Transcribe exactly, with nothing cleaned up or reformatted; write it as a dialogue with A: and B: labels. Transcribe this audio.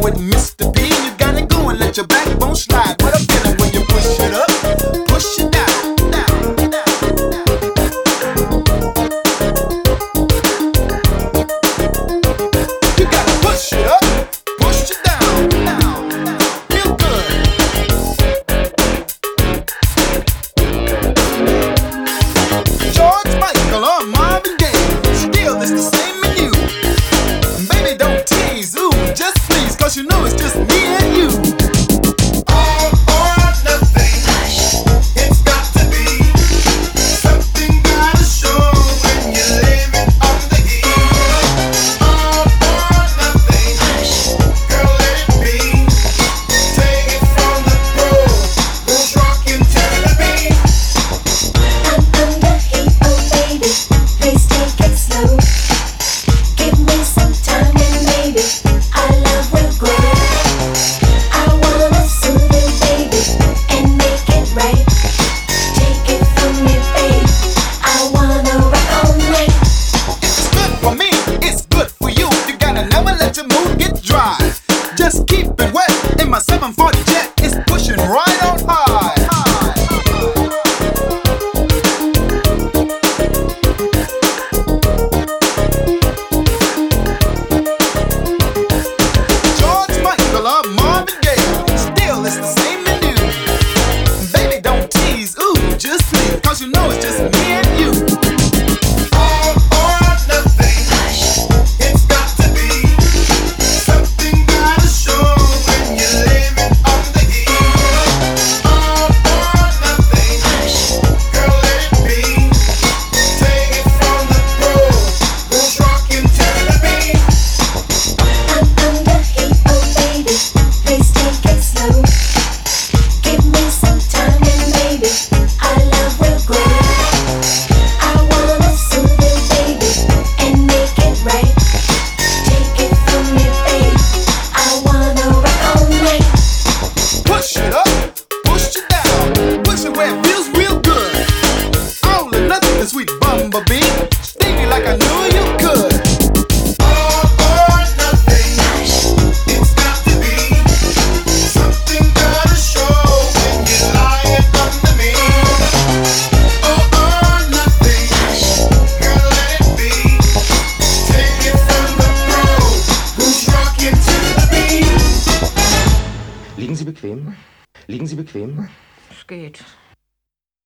A: with Mister B. You got it going, let your backbone slide. What a feeling when you push it up, push it down, down, down, down. You gotta push it up, push it down, down, down. Feel good. George Michael or Marvin Gaye, still it's the same in you. Baby, don't tease, ooh, just please, cause you know it's just me and you. All or nothing, it's got to be. Something gotta show when you live it on the heat. All or nothing, girl, let it be. Take it from the pro, who's rockin' to the beat.
B: I'm under heat, oh baby, please take it slow. Give me some time and maybe our love will grow. I wanna soothe you, baby, and make it right. Take it from me, babe, I wanna rock all night.
A: It's good for me, it's good for you. You gotta never let your mood get dry. Just keep it wet in my seven forty jet. It's pushing right on high. George Michael or Marvin Gaye, still it's the same in you. Baby, don't tease, ooh, just please, cause you know it's just me and you. All or nothing, it's got to be. Something gotta show when you live it on the heat. All or nothing, girl, let it be. Take it from the pro, who's rockin' to the beat.
B: I'm under heat, oh baby, please take it slow. Give me some time and maybe our love will grow. I wanna soothe you, baby, and make it right. Take it from me, babe, I wanna rock all night.
A: Push it up, push it down, push it where it feels real good. All or nothing, the sweet bumblebee, sting me like I knew you could. All or nothing, it's got to be. Something gotta show when you're lying under me. All or nothing, girl, let it be. Take it from the pro, who's rockin' to the beat.
C: Liegen Sie bequem? Liegen Sie bequem?
D: Es geht.